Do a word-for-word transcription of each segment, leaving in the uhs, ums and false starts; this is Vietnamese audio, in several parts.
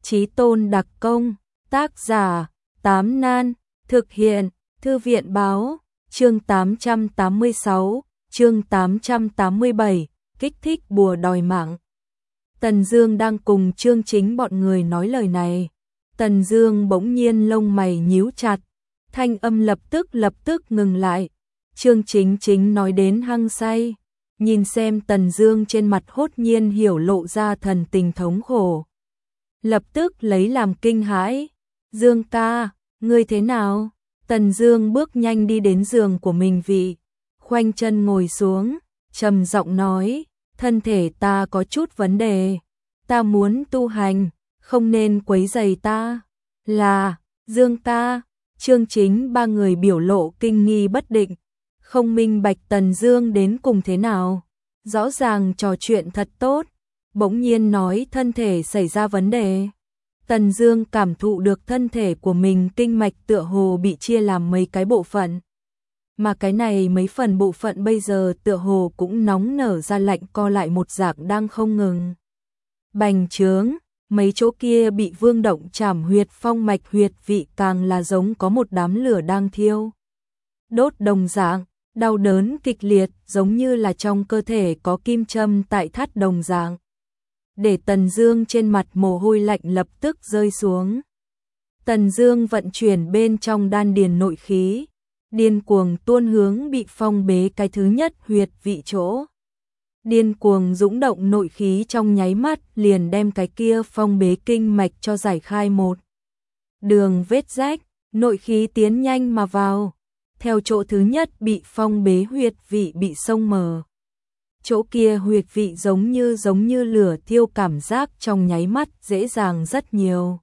Chí Tôn đặc công, tác giả, Tám Nan, thực hiện, Thư viện báo, chương tám trăm tám mươi sáu, chương tám trăm tám mươi bảy, kích thích bùa đòi mạng. Tần Dương đang cùng Chương Chính bọn người nói lời này. Tần Dương bỗng nhiên lông mày nhíu chặt, thanh âm lập tức lập tức ngừng lại. Chương Chính chính nói đến hăng say, nhìn xem Tần Dương trên mặt hốt nhiên hiểu lộ ra thần tình thống khổ. Lập tức lấy làm kinh hãi, "Dương ca, ngươi thế nào?" Tần Dương bước nhanh đi đến giường của mình vị, khoanh chân ngồi xuống, trầm giọng nói, "Thân thể ta có chút vấn đề, ta muốn tu hành, không nên quấy rầy ta." "Là, Dương ca." Chương Chính ba người biểu lộ kinh nghi bất định, không minh bạch Tần Dương đến cùng thế nào. Rõ ràng trò chuyện thật tốt, bỗng nhiên nói thân thể xảy ra vấn đề. Tần Dương cảm thụ được thân thể của mình kinh mạch tựa hồ bị chia làm mấy cái bộ phận. Mà cái này mấy phần bộ phận bây giờ tựa hồ cũng nóng nở ra lạnh co lại một dạng đang không ngừng bành trướng, mấy chỗ kia bị Vương Động chảm huyệt phong mạch huyệt vị càng là giống có một đám lửa đang thiêu đốt đồng dạng, đau đớn kịch liệt giống như là trong cơ thể có kim châm tại thắt đồng dạng. Để Tần Dương trên mặt mồ hôi lạnh lập tức rơi xuống. Tần Dương vận chuyển bên trong đan điền nội khí, điên cuồng tuôn hướng bị phong bế cái thứ nhất huyệt vị chỗ. Điên cuồng dũng động nội khí trong nháy mắt liền đem cái kia phong bế kinh mạch cho giải khai một đường vết rách, nội khí tiến nhanh mà vào. Theo chỗ thứ nhất bị phong bế huyệt vị bị xông mở. Chỗ kia huyệt vị giống như giống như lửa thiêu cảm giác trong nháy mắt dễ dàng rất nhiều.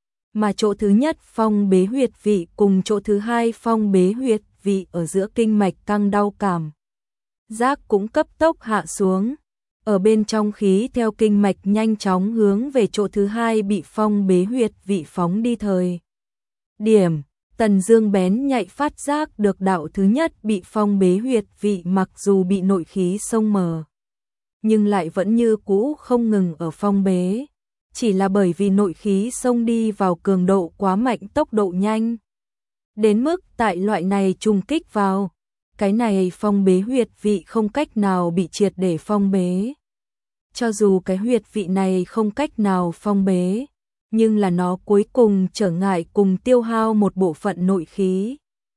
Mà chỗ thứ nhất phong bế huyệt vị cùng chỗ thứ hai phong bế huyệt vị ở giữa kinh mạch căng đau cảm giác cũng cấp tốc hạ xuống. Ở bên trong khí theo kinh mạch nhanh chóng hướng về chỗ thứ hai bị phong bế huyệt vị phóng đi thời điểm. Tần Dương bén nhạy phát giác được đạo thứ nhất bị phong bế huyệt vị mặc dù bị nội khí xông mở, nhưng lại vẫn như cũ không ngừng ở phong bế, chỉ là bởi vì nội khí xông đi vào cường độ quá mạnh tốc độ nhanh. Đến mức tại loại này trùng kích vào, cái này phong bế huyệt vị không cách nào bị triệt để phong bế. Cho dù cái huyệt vị này không cách nào phong bế, nhưng là nó cuối cùng trở ngại cùng tiêu hao một bộ phận nội khí.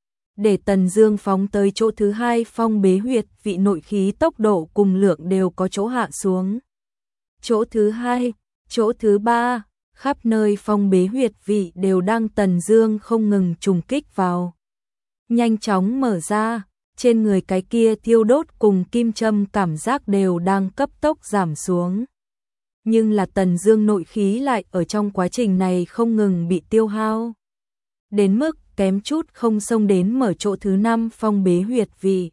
Để Tần Dương phóng tới chỗ thứ hai phong bế huyệt vị nội khí tốc độ cùng lượng đều có chỗ hạ xuống. Chỗ thứ hai, chỗ thứ ba, khắp nơi phong bế huyệt vị đều đang Tần Dương không ngừng trùng kích vào. Nhanh chóng mở ra, trên người cái kia thiêu đốt cùng kim châm cảm giác đều đang cấp tốc giảm xuống. Nhưng là Tần Dương nội khí lại ở trong quá trình này không ngừng bị tiêu hao. Đến mức kém chút không xông đến mở chỗ thứ năm phong bế huyệt vị.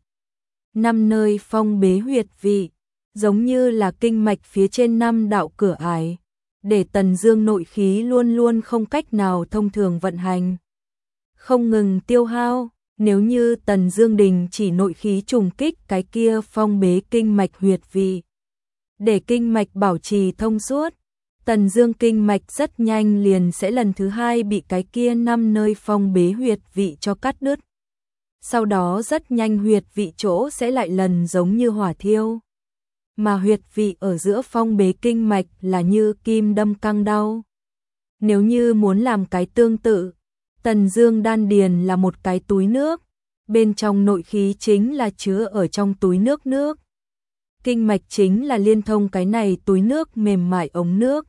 Năm nơi phong bế huyệt vị, giống như là kinh mạch phía trên năm đạo cửa ải, để Tần Dương nội khí luôn luôn không cách nào thông thường vận hành. Không ngừng tiêu hao, nếu như Tần Dương đình chỉ nội khí trùng kích cái kia phong bế kinh mạch huyệt vị, để kinh mạch bảo trì thông suốt, Tần Dương kinh mạch rất nhanh liền sẽ lần thứ hai bị cái kia năm nơi phong bế huyệt vị cho cắt đứt. Sau đó rất nhanh huyệt vị chỗ sẽ lại lần giống như hỏa thiêu. Mà huyệt vị ở giữa phong bế kinh mạch là như kim đâm căng đau. Nếu như muốn làm cái tương tự, Tần Dương đan điền là một cái túi nước, bên trong nội khí chính là chứa ở trong túi nước nước. Kinh mạch chính là liên thông cái này túi nước mềm mại ống nước.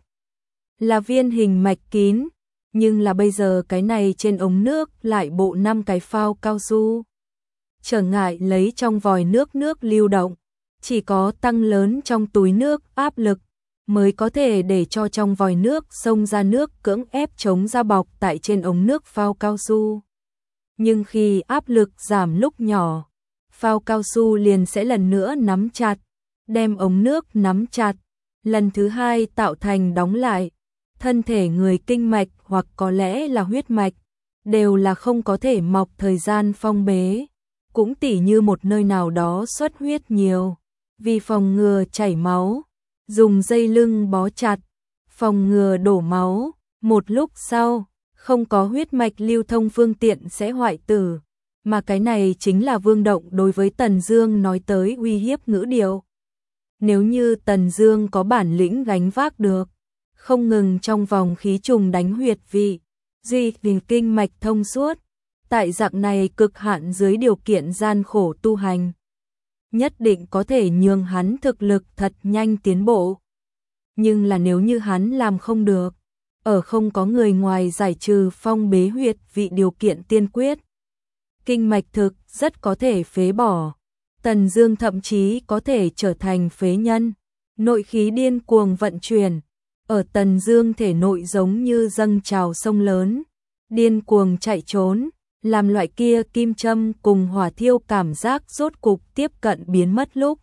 Là viên hình mạch kín, nhưng là bây giờ cái này trên ống nước lại bộ năm cái phao cao su. Trở ngại lấy trong vòi nước nước lưu động, chỉ có tăng lớn trong túi nước áp lực mới có thể để cho trong vòi nước xông ra nước cưỡng ép chống ra bọc tại trên ống nước phao cao su. Nhưng khi áp lực giảm lúc nhỏ, phao cao su liền sẽ lần nữa nắm chặt, đem ống nước nắm chặt, lần thứ hai tạo thành đóng lại. Thân thể người kinh mạch hoặc có lẽ là huyết mạch, đều là không có thể mọc thời gian phong bế, cũng tỉ như một nơi nào đó xuất huyết nhiều, vì phòng ngừa chảy máu, dùng dây lưng bó chặt, phòng ngừa đổ máu, Một lúc sau, không có huyết mạch lưu thông phương tiện sẽ hoại tử, mà cái này chính là Vương Động đối với Tần Dương nói tới uy hiếp ngữ điệu. Nếu như Tần Dương có bản lĩnh gánh vác được, không ngừng trong vòng khí trùng đánh huyệt vị, duy trì kinh mạch thông suốt, tại dạng này cực hạn dưới điều kiện gian khổ tu hành, nhất định có thể nhường hắn thực lực thật nhanh tiến bộ. Nhưng là nếu như hắn làm không được, ở không có người ngoài giải trừ phong bế huyệt vị điều kiện tiên quyết, kinh mạch thực rất có thể phế bỏ. Tần Dương thậm chí có thể trở thành phế nhân, nội khí điên cuồng vận chuyển, ở Tần Dương thể nội giống như dâng trào sông lớn, điên cuồng chạy trốn, làm loại kia kim châm cùng hỏa thiêu cảm giác rốt cục tiếp cận biến mất lúc.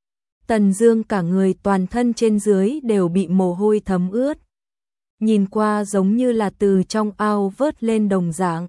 Tần Dương cả người toàn thân trên dưới đều bị mồ hôi thấm ướt, nhìn qua giống như là từ trong ao vớt lên đồng dạng.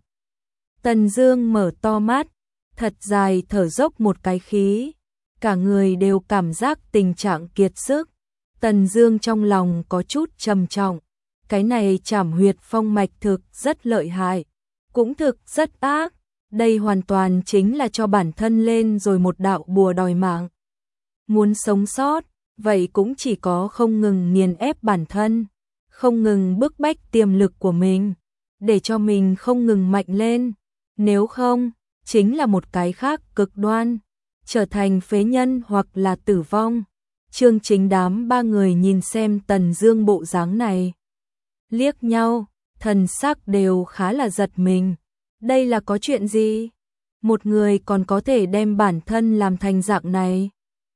Tần Dương mở to mắt, thật dài thở dốc một cái khí, cả người đều cảm giác tình trạng kiệt sức. Tần Dương trong lòng có chút trầm trọng, cái này trảm huyệt phong mạch thực rất lợi hại, cũng thực rất ác, đây hoàn toàn chính là cho bản thân lên rồi một đạo bùa đòi mạng. Muốn sống sót, vậy cũng chỉ có không ngừng nghiền ép bản thân, không ngừng bức bách tiềm lực của mình, để cho mình không ngừng mạnh lên, nếu không, chính là một cái khác cực đoan, trở thành phế nhân hoặc là tử vong. Chương Chính đám ba người nhìn xem Tần Dương bộ dáng này, liếc nhau, thần sắc đều khá là giật mình. Đây là có chuyện gì? Một người còn có thể đem bản thân làm thành dạng này.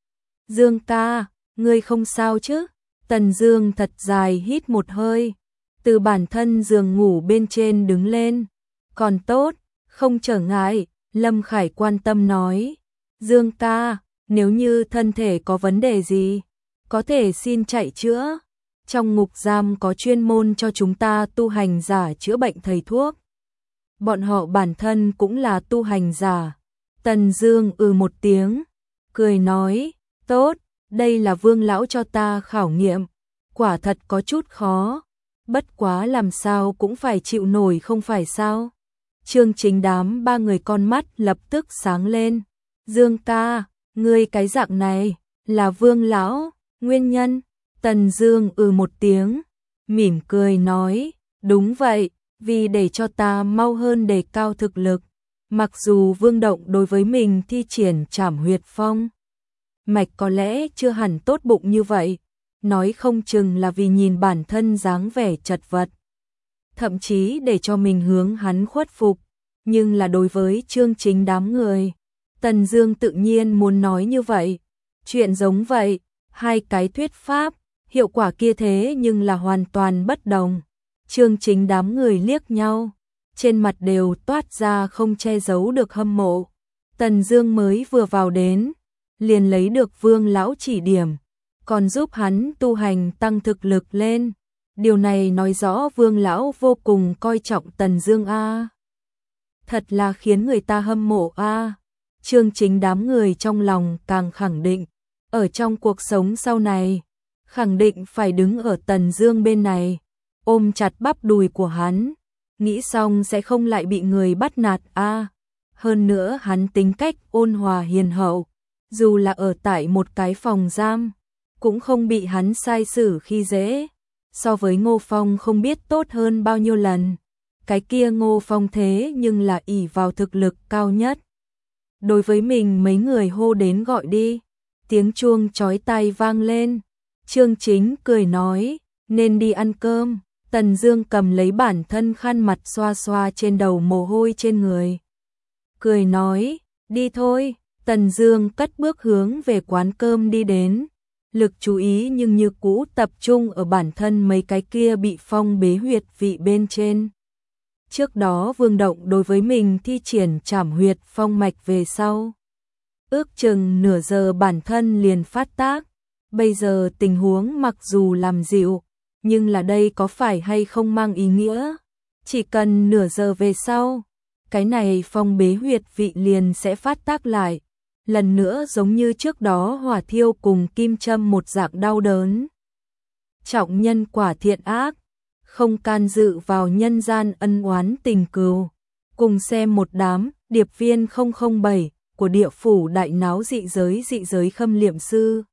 Dương ca, ngươi không sao chứ? Tần Dương thật dài hít một hơi, từ bản thân giường ngủ bên trên đứng lên. Còn tốt, không trở ngại, Lâm Khải quan tâm nói. Dương ca, nếu như thân thể có vấn đề gì, có thể xin chạy chữa. Trong ngục giam có chuyên môn cho chúng ta tu hành giả chữa bệnh thầy thuốc. Bọn họ bản thân cũng là tu hành giả. Tần Dương ừ một tiếng, cười nói, tốt, đây là Vương lão cho ta khảo nghiệm, quả thật có chút khó, bất quá làm sao cũng phải chịu nổi không phải sao? Chương Chính đám ba người con mắt lập tức sáng lên. Dương ca, ngươi cái dạng này là Vương lão, nguyên nhân? Tần Dương ừ một tiếng, mỉm cười nói, đúng vậy, vì để cho ta mau hơn đề cao thực lực. Mặc dù Vương Động đối với mình thi triển trảm huyệt phong mạch có lẽ chưa hẳn tốt bụng như vậy, nói không chừng là vì nhìn bản thân dáng vẻ chật vật, thậm chí để cho mình hướng hắn khuất phục, nhưng là đối với Chương Chính đám người, Tần Dương tự nhiên muốn nói như vậy. Chuyện giống vậy, hai cái thuyết pháp, hiệu quả kia thế nhưng là hoàn toàn bất đồng. Chương Chính đám người liếc nhau, trên mặt đều toát ra không che giấu được hâm mộ. Tần Dương mới vừa vào đến, liền lấy được Vương lão chỉ điểm, còn giúp hắn tu hành tăng thực lực lên. Điều này nói rõ Vương lão vô cùng coi trọng Tần Dương a. Thật là khiến người ta hâm mộ a. Chương Chính đám người trong lòng càng khẳng định, ở trong cuộc sống sau này, khẳng định phải đứng ở Tần Dương bên này, ôm chặt bắp đùi của hắn, nghĩ xong sẽ không lại bị người bắt nạt a. Hơn nữa hắn tính cách ôn hòa hiền hậu, dù là ở tại một cái phòng giam, cũng không bị hắn sai xử khi dễ. So với Ngô Phong không biết tốt hơn bao nhiêu lần. Cái kia Ngô Phong thế nhưng là ỷ vào thực lực cao nhất. Đối với mình mấy người hô đến gọi đi, tiếng chuông chói tai vang lên. Chương Chính cười nói, nên đi ăn cơm. Tần Dương cầm lấy bản thân khăn mặt xoa xoa trên đầu mồ hôi trên người, cười nói, đi thôi. Tần Dương cất bước hướng về quán cơm đi đến, lực chú ý nhưng như cũ tập trung ở bản thân mấy cái kia bị phong bế huyệt vị bên trên. Trước đó Vương Động đối với mình thi triển trảm huyệt phong mạch về sau, ước chừng nửa giờ bản thân liền phát tác. Bây giờ tình huống mặc dù làm dịu, nhưng là đây có phải hay không mang ý nghĩa, chỉ cần nửa giờ về sau, cái này phong bế huyệt vị liền sẽ phát tác lại, lần nữa giống như trước đó hỏa thiêu cùng kim châm một dạng đau đớn. Trọng nhân quả thiện ác, không can dự vào nhân gian ân oán tình cừu. Cùng xem một đám điệp viên không không bảy của địa phủ đại náo dị giới dị giới khâm liệm sư.